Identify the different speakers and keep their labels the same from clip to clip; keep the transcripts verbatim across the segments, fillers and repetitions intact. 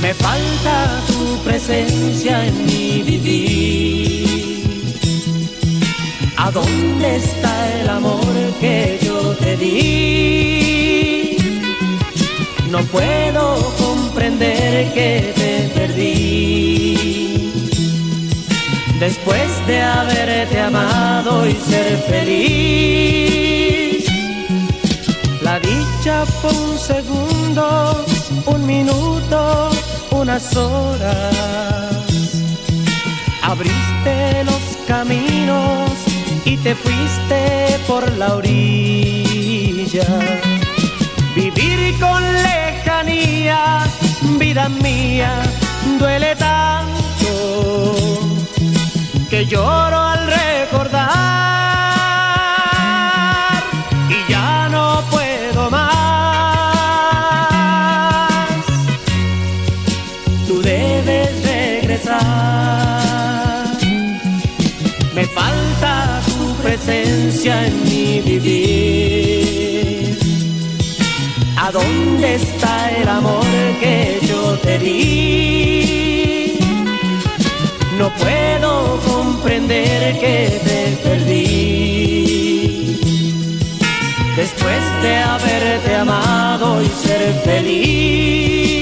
Speaker 1: Me falta tu presencia en mi vivir. ¿A dónde está el amor que yo te di? No puedo comprender que te perdí. Después de haberte amado y ser feliz, la dicha fue un segundo, un minuto, unas horas. Abriste los caminos y te fuiste por la orilla. Vivir con lejanía, vida mía, duele tanto que lloro al recordar y ya no puedo más. Tú debes regresar. Me falta tu presencia en mi vivir. ¿A dónde está el amor que yo te di? No puedo comprender que te perdí. Después de haberte amado y ser feliz.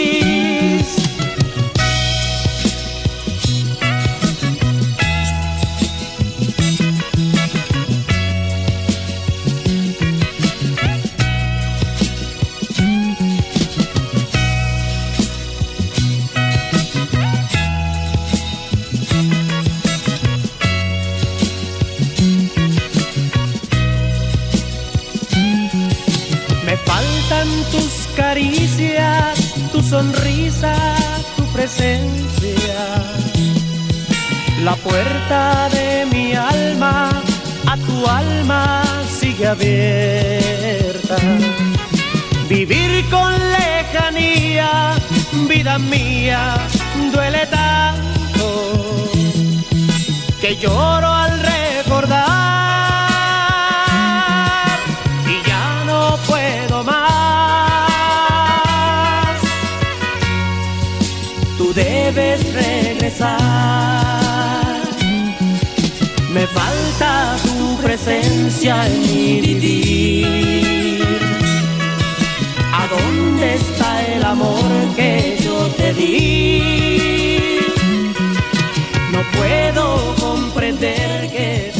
Speaker 1: Me faltan tus caricias, tu sonrisa, tu presencia. La puerta de mi alma a tu alma sigue abierta. Vivir con lejanía, vida mía, duele tanto que lloro al recordar. Debes regresar. Me falta tu presencia en mi vivir. ¿A dónde está el amor que yo te di? No puedo comprender que